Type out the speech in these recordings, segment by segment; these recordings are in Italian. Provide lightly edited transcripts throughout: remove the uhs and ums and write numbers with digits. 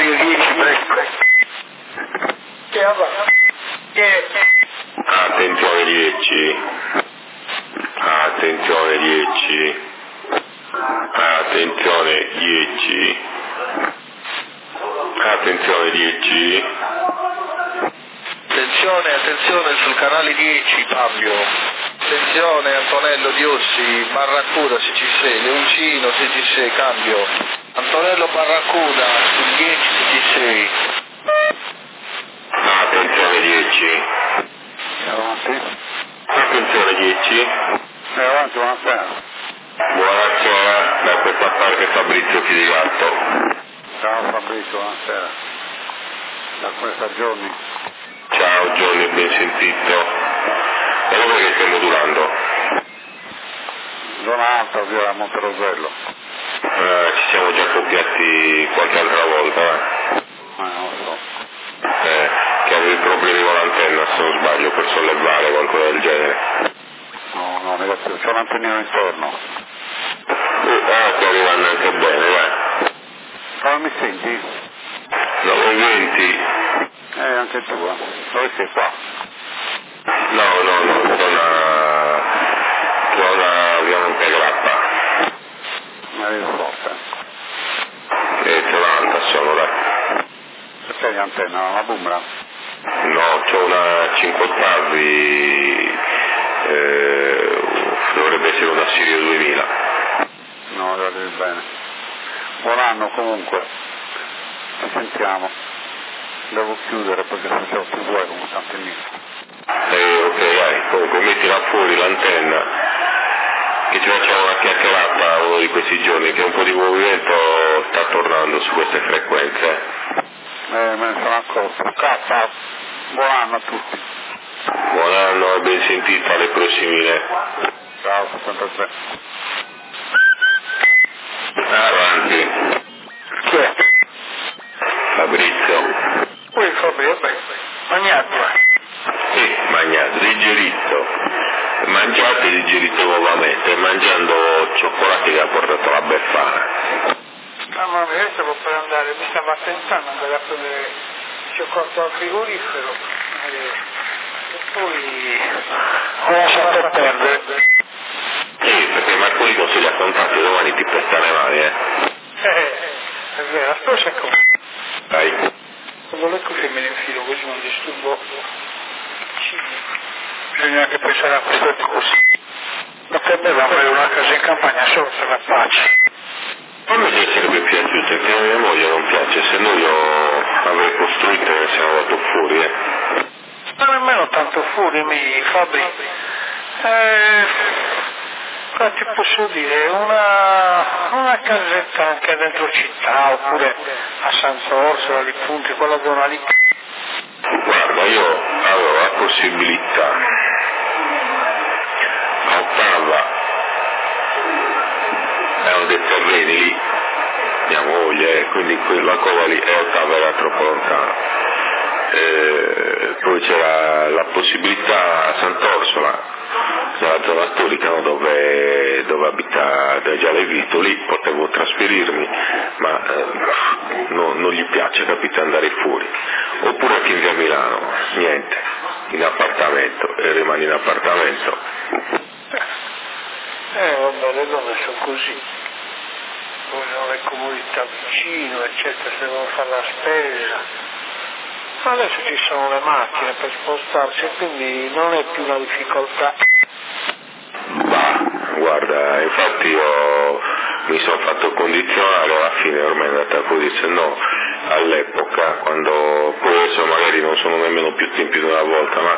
Canale 10, prego. Attenzione 10. Attenzione 10. Attenzione 10. Attenzione 10. Attenzione sul canale 10, Fabio. Attenzione Antonello Diossi, Barracuda se ci sei, Leoncino se ci sei, cambio. Antonello Barracuda sul 10 se ci sei. Attenzione 10. Attenzione 10. Avanti, buonasera. Buonasera, da questa parte Fabrizio Filigatto. Ciao Fabrizio, buonasera. Da questa giorni. Ciao Giorni, ben sentito. E dove che stai modulando? Zona alta, via Monterosello. Ci siamo già copiati qualche altra volta, Non lo so. che avevi problemi con l'antenna, se non sbaglio, per sollevare qualcosa del genere. No, negativo, c'ho l'antennino interno. Sta arrivando anche bene, vai. Come mi senti? 920. Anche tu, Dove sei qua? No, zona via Montegrappa. Forte. E c'è un'altra sono, dai. Sei di antenna, una bumbra? No, c'ho una 5 ottavi, dovrebbe essere una Sirio 2000. No, devo dire bene. Buon anno comunque. Ci sentiamo. Devo chiudere perché se c'è più vuoi con quest'antennino. Ok, dai, comunque mettila fuori l'antenna, che ci facciamo una chiacchierata uno di questi giorni, che un po' di movimento sta tornando su queste frequenze. Me ne sono accorto. K, buon anno a tutti. Buon anno, ben sentito, alle prossime. Ciao, 73. Avanti. Chi è? Fabrizio. Poi Fabio, vabbè. Magnazza. Sì, mangiate, digerito. Mangiate e digerite nuovamente, mangiando cioccolati che ha portato la Befana. Mamma mia, adesso può andare, mi stava tentando andare a prendere il cioccolato al frigorifero e poi ho lasciato perdere. Sì, perché Marcolino se li ha contati domani ti pesta le mani, È vero, aspetta come. Dai. Quando le cuffie me le infilo così non disturbo. Bisogna anche pensare a queste cose. Ma per me va a fare una casa in campagna solo per la pace. A me mi sarebbe piaciuto, che a mia moglie non piace, se no io avrei costruito e ne siamo andato fuori, Ma nemmeno tanto fuori, Fabri. Qua ti posso dire, una casetta anche dentro città, oppure a Sant'Orsola, lì Punti, quella zona lì. Guarda, io avevo la possibilità a Ottava, erano dei terreni lì, mia moglie, quindi quella cosa lì, e Ottava era troppo lontana. Poi c'era la possibilità a Sant'Orsola, nella zona storica, no, dove abita già lei Vito, lì potevo trasferirmi, ma non gli piace, capito, andare fuori. Oppure anche in via Milano, niente, in appartamento, e rimani in appartamento. Vabbè, le donne sono così. Vogliono le comunità vicino, eccetera, se devono fare la spesa. Adesso ci sono le macchine per spostarsi, quindi non è più una difficoltà. Bah, guarda, infatti io mi sono fatto condizionare, alla fine ormai è andata così, se no all'epoca, quando poi adesso magari non sono nemmeno più tempi di una volta, ma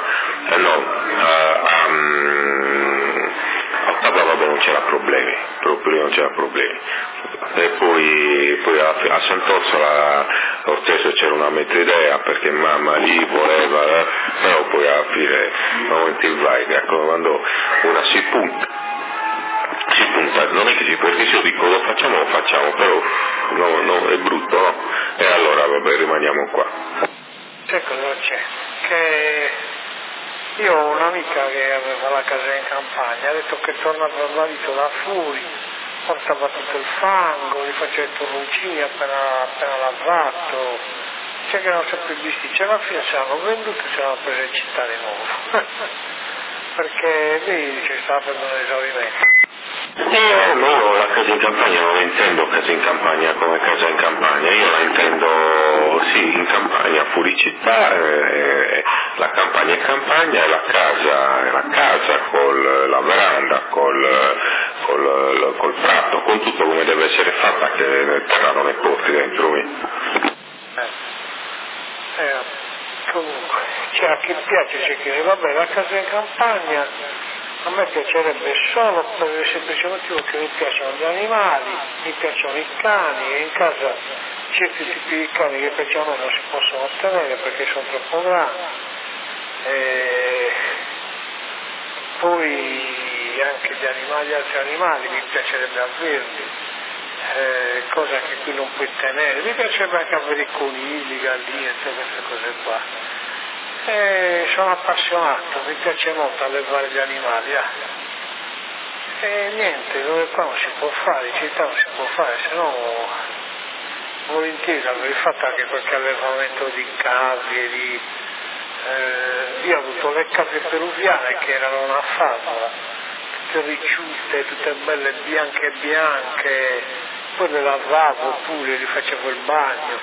a Ottava vabbè non c'era problemi, proprio non c'era problemi. E poi a Sant'Orsola lo stesso c'era una mezza idea, perché mamma lì voleva, però poi alla fine momenti vai, ecco, quando una si punta, non è che perché se io dico lo facciamo, però no, è brutto, no? E allora vabbè, rimaniamo qua. Sai cosa c'è? Che io ho un'amica che aveva la casa in campagna, ha detto che torna dal marito da fuori, portava tutto il fango, gli faceva i torroncini appena lavato, cioè che erano sempre bisticci, alla fine ce l'hanno venduto e ce l'hanno preso in città di nuovo, perché lì ci stava per un esaurimento. Io la casa in campagna non la intendo casa in campagna come casa in campagna, io la intendo sì in campagna, fuori città, la campagna è campagna e la casa è la casa, con la veranda, col prato, con tutto come deve essere fatta, che nel terra non è porti dentro me. Comunque, c'è chi piace, c'è chi vabbè, la casa in campagna a me piacerebbe solo per il semplice motivo che mi piacciono gli animali, mi piacciono i cani e in casa certi tipi di cani che piacciono a me non si possono ottenere perché sono troppo grandi. Poi anche gli altri animali mi piacerebbe averli, cosa che qui non puoi tenere, mi piacerebbe anche avere i conigli, galline, tutte queste cose qua. Sono appassionato, mi piace molto allevare gli animali. E niente, dove qua non si può fare, in città non si può fare, se no volentieri avrei fatto anche qualche allevamento di capri, io ho avuto le capre peruviane che erano una favola, tutte ricciute, tutte belle bianche, poi le lavavo pure, gli facevo il bagno.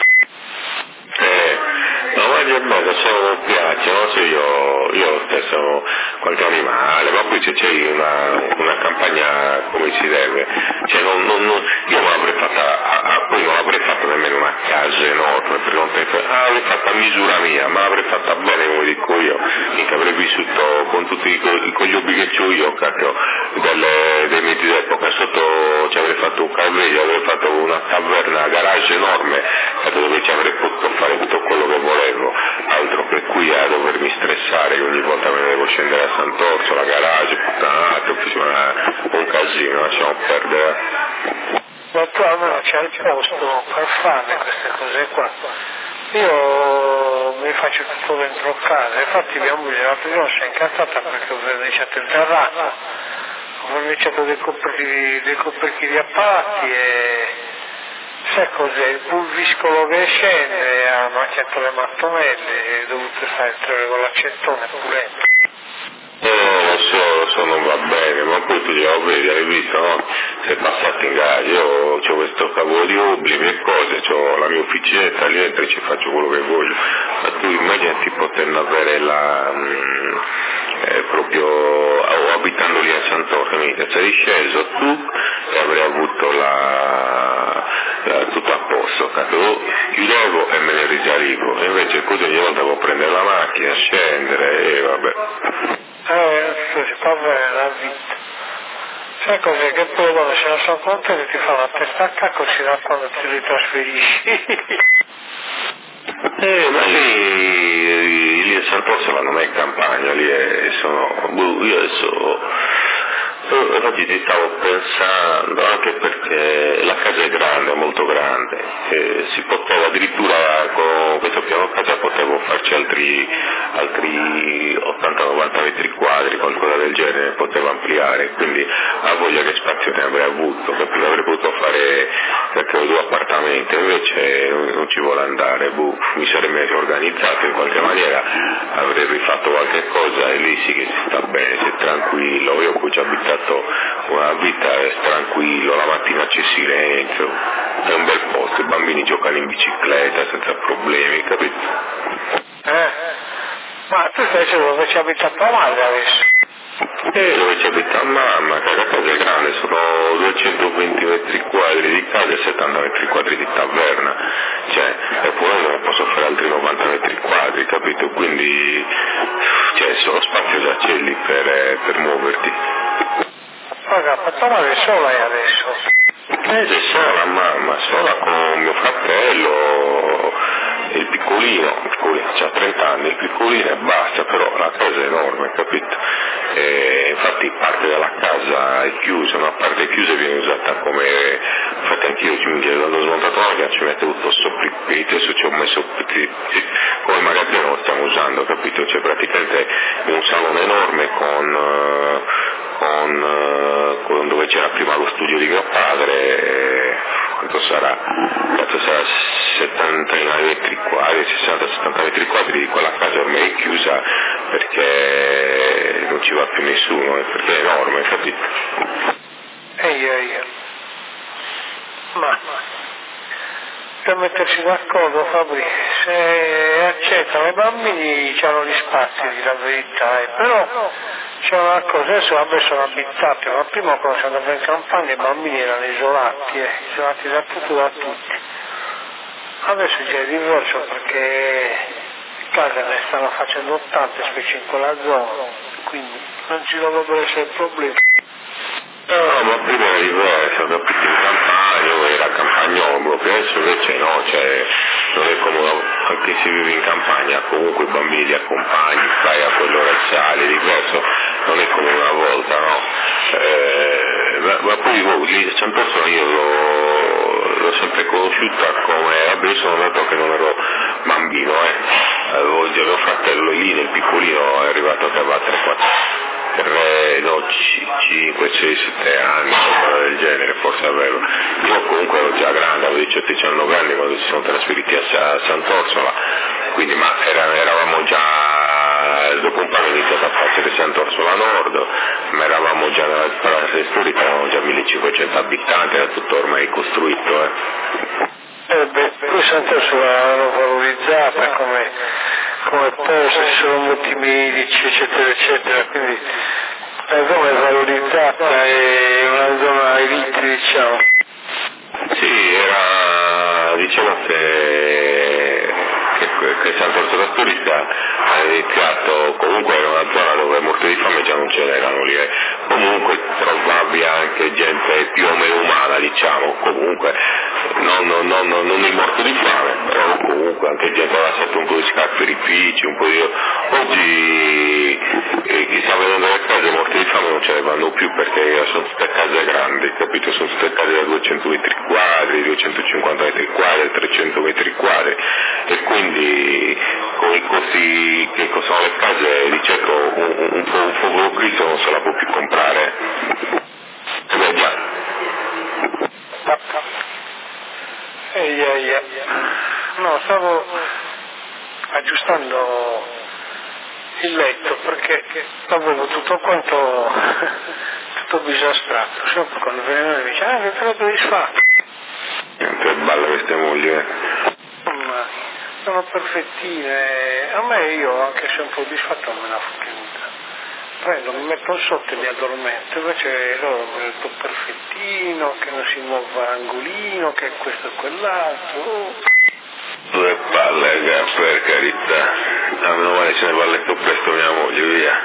No, ma è bello, solo mi piace, no? Cioè io stesso qualche animale, ma poi se c'è una campagna come si deve, cioè io non l'avrei fatta, poi non l'avrei fatta nemmeno una casa enorme, perché non penso, l'avrei fatta a misura mia, ma l'avrei fatta bene come dico io, mica avrei vissuto con tutti con gli hobby che ho io, cacchio, dei mezzi d'epoca, sotto ci avrei fatto un calveglio, avrei fatto una taverna, garage enorme, dove ci avrei potuto fare tutto quello che volevo, altro che qui a dovermi stressare che ogni volta me ne devo scendere a Sant'Orso, la garage, puttanato, un casino, lasciamo perdere. Ma tu almeno c'è il posto per fare queste cose qua. Io mi faccio tutto dentro casa, infatti mia moglie l'altro giorno si è incazzata perché ho verniciato il terrazzo, ho verniciato dei coperchi di appalti e sai cos'è? Il pulviscolo che scende ha macchiato le mattonelle e ho dovuto fare entrare con l'acetone pulente. Lo so, non va bene, ma poi tu già vedi, hai visto, no? Sei passato in gara, io ho questo cavolo di hobby, le mie cose, ho la mia officinetta lì dentro e ci faccio quello che voglio, ma tu immaginati potendo avere proprio abitando lì a Sant'Orso, mica sei sceso tu e avrei avuto tutto a posto, cazzo, chiudevo e me ne risalivo, e invece così ogni volta devo prendere la macchina, scendere e vabbè. Si può avere la vita. Sai cos'è? Che poi quando se non sono contento ti fa la testa a cacco da quando ti ritrasferisci. Ma lì a Sant'Orsola non è campagna, lì io adesso oggi ti stavo pensando, anche perché la casa è grande, molto grande, e si poteva addirittura con questo piano casa potevo farci altri 80-90 metri quadri, qualcosa del genere, potevo ampliare, quindi a voglia che spazio ne avrei avuto, capito? Avrei potuto fare perché ho 2 appartamenti, invece non ci vuole andare, mi sarei meglio organizzato in qualche maniera, avrei rifatto qualche cosa e lì sì che si sta bene, si è tranquillo, io poi ci ho abitato una vita tranquillo, la mattina c'è silenzio, è un bel posto, i bambini giocano in bicicletta senza problemi, capito? Ma tu stai dicendo dove ci abita tua madre adesso? Dove ci abita mamma, che la casa è grande, sono 220 metri quadri di casa e 70 metri quadri di taverna, cioè, e poi non posso fare altri 90 metri quadri, capito? Quindi, solo spazio già c'è lì per muoverti. Ma tua madre sola è adesso? È sola mamma, sola con mio fratello, il piccolino, c'ha 30 anni, il piccolino e basta, però la casa è enorme, capito? E infatti parte della casa è chiusa, una parte chiusa viene usata come, infatti anch'io quando ho smontato la casa ci metto tutto sopra il petto, adesso ci ho messo come magazzino lo stiamo usando, capito? C'è praticamente un salone enorme con con dove c'era prima lo studio di mio padre, quanto sarà 70 metri quadri, 60-70 metri quadri di quella casa ormai è chiusa perché non ci va più nessuno, perché è enorme, capito? Ma per metterci d'accordo, Fabri, se accettano i bambini c'hanno gli spazi di la verità, però c'è una cosa, adesso vabbè sono abitati, ma prima quando si andava in campagna i bambini erano isolati da tutto da tutti. Adesso c'è diverso perché case ne stanno facendo tante, specie in quella zona, quindi non ci dovrebbero essere problemi. No, ma prima era diverso, da più in campagna, era campagnolo, che adesso invece no, cioè non è come anche se vivi in campagna, comunque i bambini li accompagni, fai a quell'ora e sali, è diverso, non è come una volta, no? Ma poi lì a Sant'Orsola io l'ho sempre conosciuta come, vabbè io sono nato che non ero bambino, avevo già mio fratello lì nel piccolino è arrivato che aveva 5, 6, 7 anni, qualcosa del genere, forse avevo. Io comunque ero già grande, avevo 18-19 anni quando si sono trasferiti a Sant'Orsola, quindi ma eravamo già, dopo un po' ho iniziato a fare Sant'Orsola Nord, ma eravamo già nella parte storica, eravamo già 1500 abitanti, era tutto ormai costruito. Poi Sant'Orsola l'hanno valorizzata come posto, ci sono molti medici, eccetera, eccetera, quindi la zona è valorizzata, è una zona elite, diciamo. Sì, era, diciamo che Sant'Orsola Storica ha iniziato, comunque era una zona dove morti di fame già non ce n'erano lì, comunque trovavi anche gente più o meno umana, diciamo, comunque non il morto di fame, però comunque anche gente aveva sotto un po' di scarperifici, un po' di... Oggi chi sta vedendo le case morti di fame non ce ne vanno più perché sono tutte case grandi, capito? Sono tutte case da 200 metri quadri, 250 metri quadri, 300 metri quadri e quindi con i costi che costano le case di certo un povero Cristo non se la può più comprare. Beh già. No, stavo aggiustando il letto perché avevo tutto quanto tutto bisastrato, sempre quando venivano mi dice che te lo devi fare. Che balla queste mogli, Ma sono perfettine, a me io anche se un po' disfatto non me la fottuta. Prendo, mi metto sotto e mi addormento, invece loro mi metto perfettino, che non si muova angolino, che questo e quell'altro. Due palle, per carità, a meno male se ne va a letto presto mia moglie, via.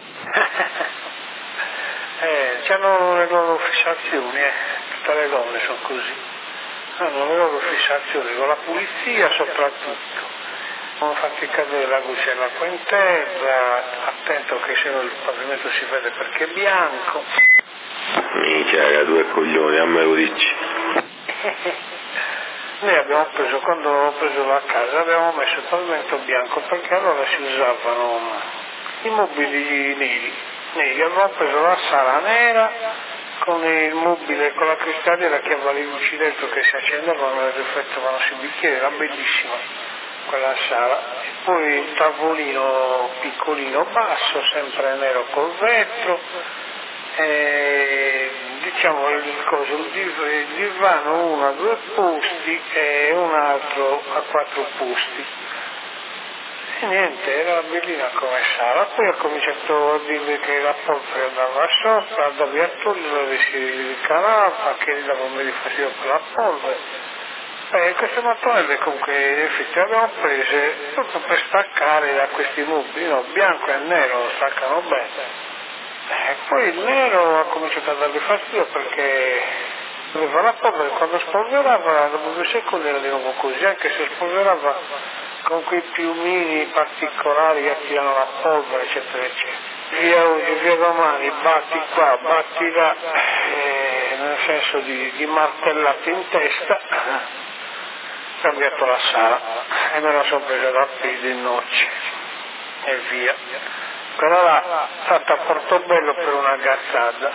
C'hanno le loro fissazioni, tutte le donne sono così, hanno le loro fissazioni, con la pulizia soprattutto. Non fatti cadere la luce all'acqua in terra, attento che se no il pavimento si vede perché è bianco. Minchia, due coglioni, a me lo dici. Noi abbiamo preso, quando ho preso la casa, abbiamo messo il pavimento bianco perché allora si usavano i mobili neri. Abbiamo preso la sala nera con il mobile, con la cristalliera che aveva le luci dentro che si accendevano e riflettevano sui bicchieri, era bellissima quella sala. E poi il tavolino piccolino basso, sempre nero col vetro, diciamo il divano uno a 2 posti e un altro a 4 posti. E niente, era bellina come sala. Poi ho cominciato a dire che la polvere andava sopra, andavi a togliere, si ricalava, che gli dava un bel fastidio per la polvere. Queste mattonelle comunque in effetti le abbiamo prese proprio per staccare da questi mobili, no? Bianco e nero lo staccano bene. Poi il nero ha cominciato a dargli fastidio perché aveva la polvere, quando spolverava dopo 2 secondi era di nuovo così, anche se spolverava con quei piumini particolari che attirano la polvere, eccetera, eccetera. Via oggi, via domani, batti qua, batti là, nel senso di martellate in testa, ho cambiato la sala e me la sono presa da piedi in noce e via. quella là è stata a Portobello per una gazzata.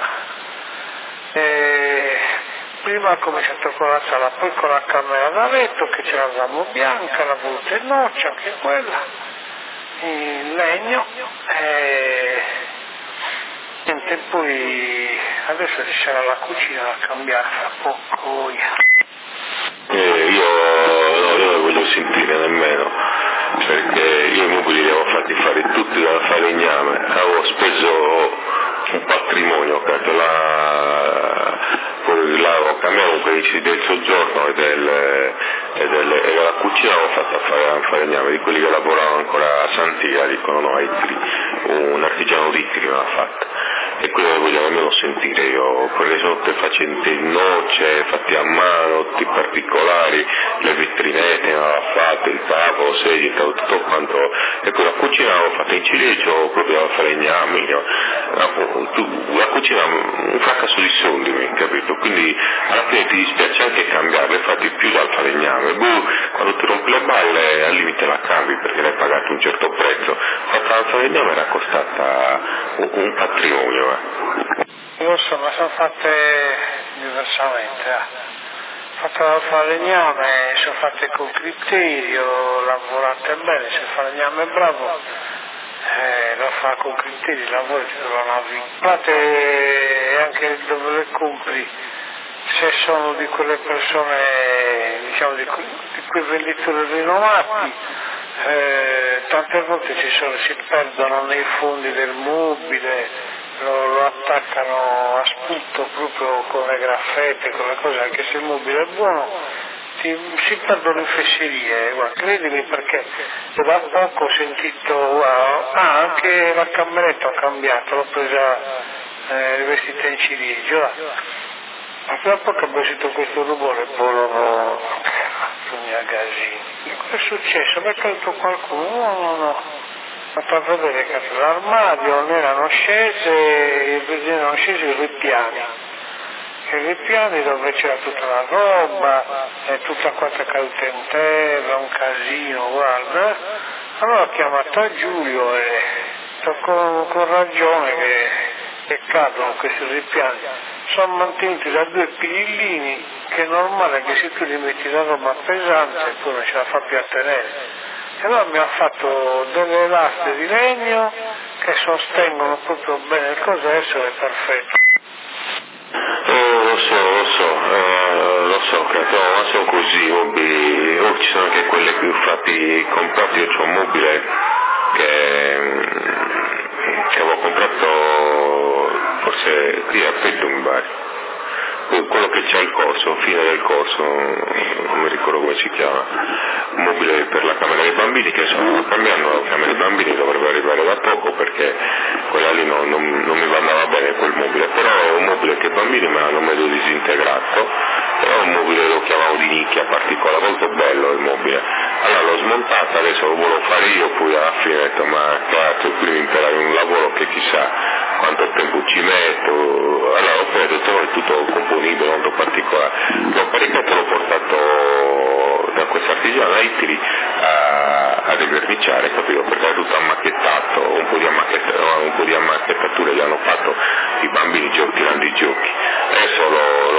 Prima ho cominciato con la sala, poi con la camera da letto che ce l'avevamo bianca, la voluta in noce, anche quella, in legno, niente, poi adesso ci sarà la cucina da cambiare fra poco. Io non voglio sentire nemmeno, perché io i mobili li avevo fatti fare tutti dalla falegname, avevo speso un patrimonio, ho cambiato quelli del soggiorno e della cucina l'avevo fatta fare a falegname, di quelli che lavoravano ancora a Santiga, dicono no, Itri, un artigiano di Itri me l'ha fatta. E quello che voglio nemmeno sentire io, perché sono tutte faccende in noce, fatti a mano, tutti particolari, le vetrinette aveva fatto, il tavolo, sedie, tutto quanto, e poi la cucina l'avevo fatta in ciliegio proprio da falegnami, la cucina è un fracasso di soldi, capito? Quindi alla fine ti dispiace anche cambiarle, fatti più dal falegname, quando ti rompi le balle al limite la cambi perché l'hai pagato un certo prezzo, fatta dal falegname era costata un patrimonio. Lo so, ma sono fatte diversamente. Fatte dal falegname, sono fatte con criterio, lavorate bene, se il falegname è bravo, lo fa con criterio, i lavori ti trovano vincolate anche dove le compri, se sono di quelle persone, diciamo di quei venditori rinomati, tante volte si perdono nei fondi del mobile, lo attaccano a sputto proprio con le graffette, con le cose, anche se il mobile è buono, si perdono in fesserie, guarda, credimi, perché da poco ho sentito, anche la cameretta ho cambiato, l'ho presa rivestita in ciliegio, ma da poco abbiamo sentito questo rumore, bololo, gasini. Cosa è successo? Mi è caduto qualcuno? No. Ma per vedere che l'armadio non erano scese i ripiani. I ripiani dove c'era tutta la roba, e tutta quanta caduta in terra, un casino, guarda. Allora ho chiamato a Giulio e con ragione che cadono questi ripiani. Sono mantenuti da due pillini che è normale che se tu li metti la roba pesante tu non ce la fa più a tenere. E allora mi ha fatto delle lastre di legno che sostengono proprio bene il coso, adesso è perfetto. Lo so, ma sono così, mobili, ci sono anche quelle più fatti comprati, io c'ho un mobile che avevo comprato forse qui a Petto mi pare. Quello che c'è al corso, fine del corso, non mi ricordo come si chiama, un mobile per la camera dei bambini che sto cambiando, la camera dei bambini dovrebbe arrivare da poco perché quella lì non mi andava bene quel mobile, però è un mobile che i bambini me l'hanno meglio disintegrato, però è un mobile, lo chiamavo di nicchia particolare, molto bello il mobile. Allora l'ho smontato, adesso lo volevo fare io, poi alla fine ho detto ma cazzo, prima imparare un lavoro che chissà quanto tempo ci metto, allora ho detto è tutto componibile, molto particolare, l'ho caricato, l'ho portato da questo artigiano a Itri a deverniciare, capito, perché è tutto ammacchettato, un po' di ammacchettature gli hanno fatto i bambini tirando i giochi, adesso lo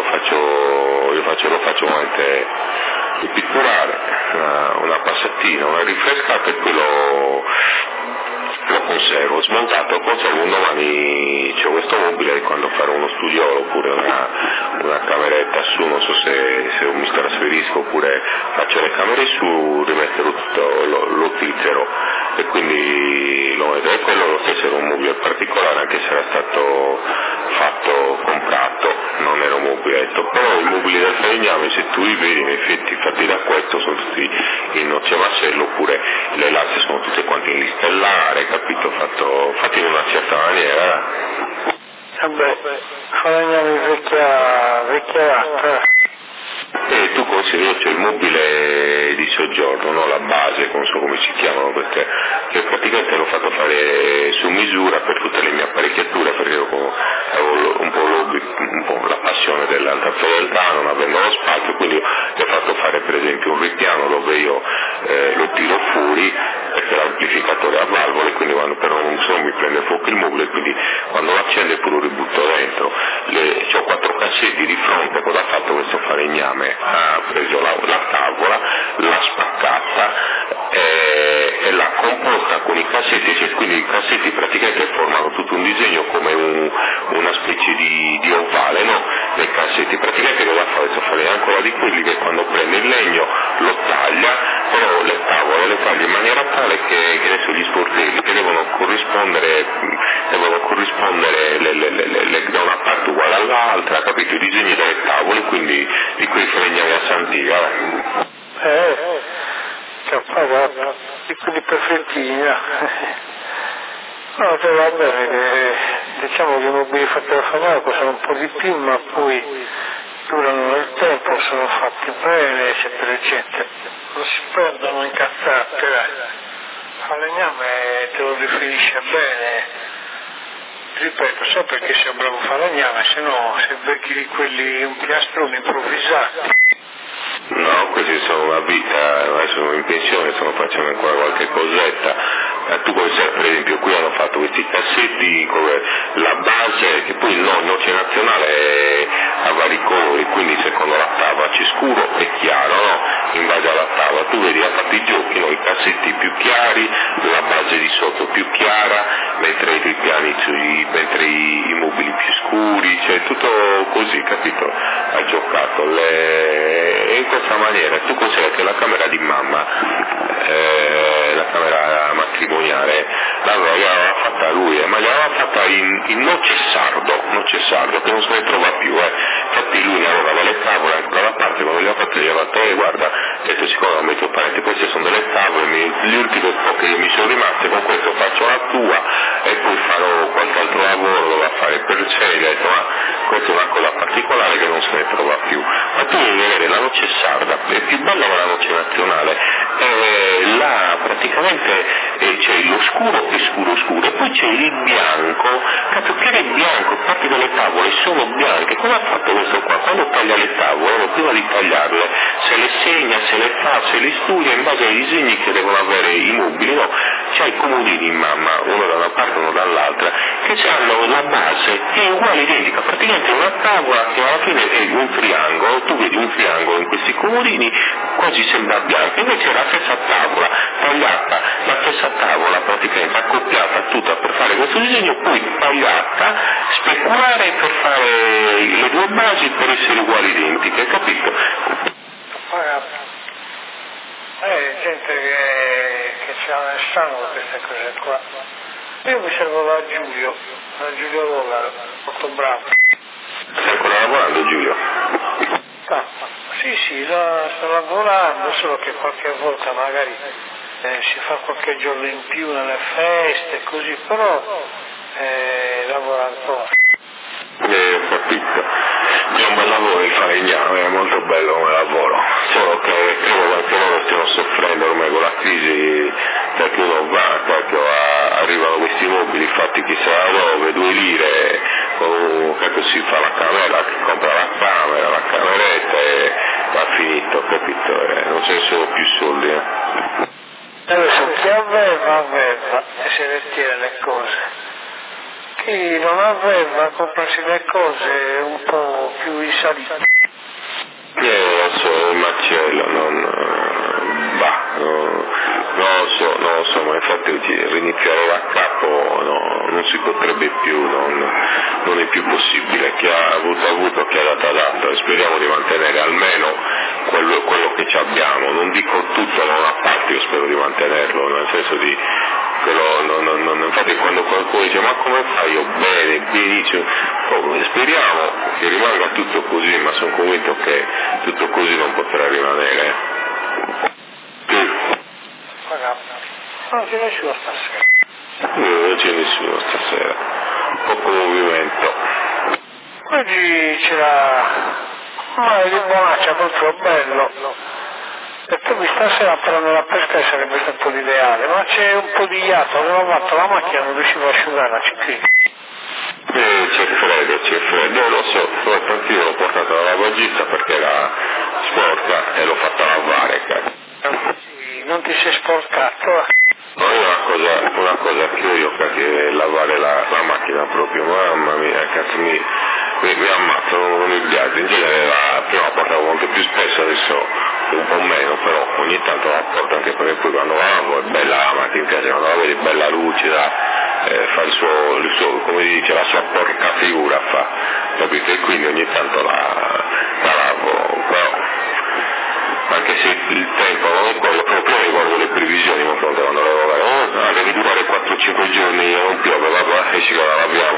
faccio veramente pitturare, una passatina, una rinfrescata e poi lo conservo, smontato, conservo un domani, c'ho questo mobile e quando farò uno studiolo oppure una cameretta su, non so se mi trasferisco oppure faccio le camere su, rimetterò tutto, lo utilizzerò e quindi lo vedrò. Quello lo stesso era un mobile particolare anche se era stato comprato, non era un mobiletto, però i mobili del falegname se tu li vedi in effetti fatti da questo sono tutti in noce macello oppure le lastre sono tutte quante in listellare, capito, fatti in una certa maniera. Vabbè, falegname vecchia. E tu consideri c'è il mobile di soggiorno, no? La base, non so come si chiamano, perché praticamente l'ho fatto fare su misura per tutte le mie apparecchiature, perché io avevo un po' la passione dell'alta fedeltà, non avendo lo spazio, quindi gli ho fatto fare per esempio un ripiano dove io lo tiro fuori, perché l'amplificatore a valvole, quindi quando per non mi prende fuoco il mobile, quindi quando lo accende pure lo ributto dentro. C'ho 4 cassetti di fronte, cosa ha fatto questo falegname? Ha preso la tavola, l'ha spaccata e l'ha composta con i cassetti, cioè, quindi i cassetti praticamente formano tutto un disegno come una specie di ovale, no? Dei cassetti, praticamente cosa fa questo falegname? È ancora di quelli che quando prende il legno lo taglia, però le tavole le taglia in maniera tale che adesso gli sportelli che devono corrispondere da una parte uguale all'altra, capito? I disegni delle tavole, quindi di quei falegnami a Santiga. Di quelli perfettini, no? No, se va bene, diciamo che i mobili fatti da falegname costano un po' di più, ma poi durano nel tempo, sono fatti bene, eccetera, eccetera. Non si perdono incazzate, dai. Falegname te lo riferisce bene. Ripeto, so perché sei un bravo falegname, se no se becchi di quelli un piastrone improvvisati. No, questi sono una vita, adesso sono in pensione, facciamo ancora qualche cosetta. Tu puoi sapere, per esempio, qui hanno fatto questi cassetti con la base, che poi il noce nazionale è a vari colori, quindi secondo la tavola c'è scuro e chiaro, no? In base alla tavola. Tu vedi, ha fatto i giochi, no? I cassetti più chiari, la base di sotto più chiara, mentre i piani, mentre i mobili più scuri, cioè tutto così, capito? Ha giocato. In questa maniera tu consideri che la camera di mamma, la camera matrimoniale, l'aveva fatta lui, ma l'aveva fatta in noce sardo, che non se ne trova più, infatti lui aveva delle tavole ancora da parte, quando gli ha fatto gli aveva detto, guarda, detto siccome ho messo parenti, queste sono delle tavole, le ultime poche che mi sono rimaste, con questo faccio la tua e poi farò qualche altro lavoro, lo va a fare per sé, gli ha detto, ma questa è una cosa particolare che non se ne trova più. Ma tu devi vedere la noce sarda, è più bella che la noce nazionale, là praticamente c'è lo scuro e scuro, e poi c'è il bianco, cazzo che è bianco, parti delle tavole sono bianche. Come ha fatto questo qua? Quando taglia le tavole, prima di tagliarle, se le segna, se le fa, se le studia in base ai disegni che devono avere i mobili, no? C'ha i comodini in mamma, uno da una parte e uno dall'altra, che hanno la base che è uguale, identica, praticamente una tavola che alla fine è un triangolo, tu vedi un triangolo in questi comodini, quasi sembra bianco, invece è la stessa tavola, tagliata, la stessa tavola praticamente accoppiata tutta per fare questo disegno, poi tagliata, speculare per fare le due basi per essere uguali, identiche, capito? Gente che c'ha nel sangue queste cose qua. Io mi servo da Giulio Logaro, molto bravo. Stai ancora lavorando, Giulio? Sì, sto lavorando, solo che qualche volta magari si fa qualche giorno in più nelle feste, così, però lavora ancora. Ho capito. È un bel lavoro il falegname, è molto bello come lavoro, solo che credo che anche loro stiano soffrendo ormai con la crisi, perché uno va, arrivano questi mobili fatti chissà dove, 2 lire, che si fa la camera, che compra la camera, la cameretta e va finito, capito? Non ce ne sono più soldi. Adesso chi aveva e se ne tiene le cose. Chi non aveva comprarsi le cose un po' più in salita. Lo so, il macello, non lo so, ma infatti riniziare da capo non si potrebbe più, non è più possibile. Chi ha avuto, chi ha dato, e speriamo di mantenere almeno quello che ci abbiamo. Non dico tutto da una parte, io spero di mantenerlo, nel senso di infatti quando qualcuno dice ma come fai? Io bene, benissimo, speriamo che rimanga tutto così, ma sono convinto che tutto così non potrà rimanere. Non c'è nessuno stasera. Non c'è nessuno stasera, poco movimento. Oggi c'era un mare di Bonaccia molto bello. E tu stasera però nella pesca sarebbe stato l'ideale, ma c'è un po' di ghiaccio, avevo fatto la macchina, non riuscivo a asciugare la ciclina. C'è freddo, lo so, anch'io l'ho portata alla lavagista perché era sporca e l'ho fatta lavare, cazzo. Non ti sei sporcato? No, una cosa che io che lavare la macchina proprio, mamma mia, cazzo mi ammazzo, non mi piace, in genere prima la portavo molto più spesso, adesso un po' meno, però ogni tanto la porto anche perché poi quando la lavo è bella la macchina, quando la vedi bella lucida, fa il suo, come si dice, la sua porca figura fa, capito? E quindi ogni tanto la lavo, però anche se il tempo non è quello, proprio riguardo le previsioni, ma quando lavorare, devi durare 4-5 giorni, non piove, va, e ci la laviamo.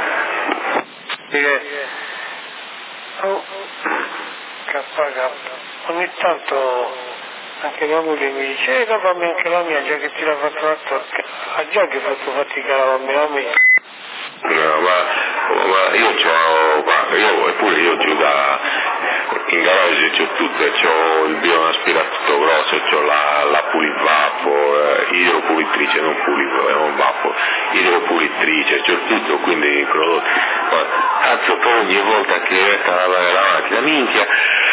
Ogni tanto anche mia moglie mi dice, lavami anche la mia, già che ti l'ha fatto la torta, ha già che fatto fatica a lavarmi la mia. No, ma io giù in garage c'ho tutto, c'ho il bioaspiratore grosso, c'ho la pulivapo, idropulitrice, non vapo, idropulitrice, c'ho tutto, quindi i prodotti. Cazzo, ogni volta che resta a lavare la macchina, minchia,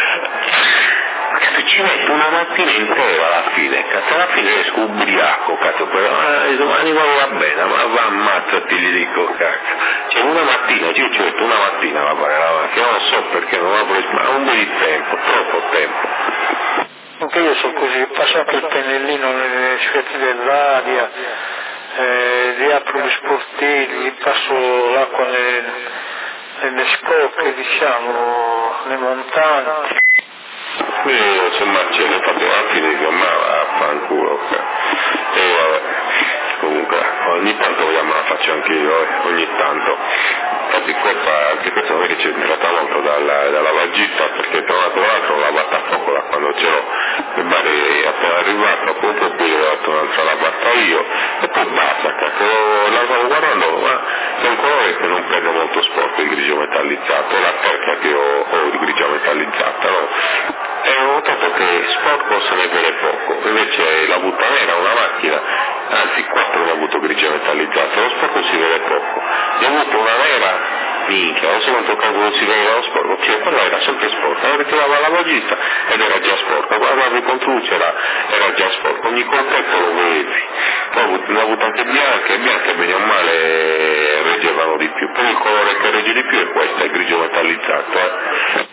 ci metto una mattina intera alla fine, cazzo, alla fine esco ubriaco, cazzo, però domani va bene, ma va ammazzati, gli dico, cazzo. Cioè una mattina, io ci metto una mattina a lavare la macchina, non so perché non apro ma un po' di tempo, troppo tempo. Anche io sono così, passo anche il pennellino nelle sferte dell'aria, riapro gli sportelli, passo l'acqua nelle scocche, diciamo, le montanti. Io c'è Marcello, infatti alla fine dico, ma affanculo, e vabbè, comunque ogni tanto la faccio anche io, ogni tanto. Infatti anche questo non è che c'è mirata molto dalla vagetta, perché tra l'altro l'ho lavata a fuoco da quando c'ero, mi pare appena arrivato, appunto poi ho dato un'altra lavata io, e poi basta, cazzo, la stavo guardando, ma è un colore che non prende molto sporco, il grigio metallizzato, la terza che ho di grigio metallizzata, no? E ho notato che sporco se ne vede poco, invece la buttanera, una macchina, anzi 4 ne ho avuto grigio metallizzato, lo sporco si vede poco. Ne ho avuto una vera, minchia, non so quanto caso non si vedeva lo sporco, cioè quella era sempre sporca, la ritirava la vagetta ed era già sporca, guardavi contro luce era già sporco, ogni colpetto lo vedi. Poi ne ho avuto anche bianche bene o male reggevano di più, poi il colore che regge di più è questo, il grigio metallizzato.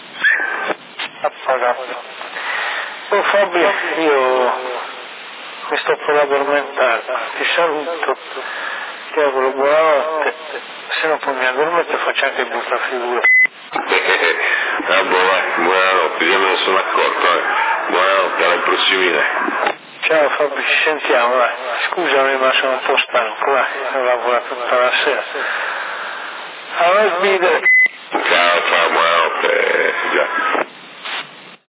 Oh Fabio, io mi sto per addormentare, ti saluto, ti auguro buonanotte, se no poi mi addormento e faccio anche brutta figura. Buonanotte, io me ne sono accorto, buonanotte, alle prossime. Ciao Fabio, ci sentiamo, dai. Scusami ma sono un po' stanco, dai, ho lavorato tutta la sera. Allora, Ciao, buonanotte, già.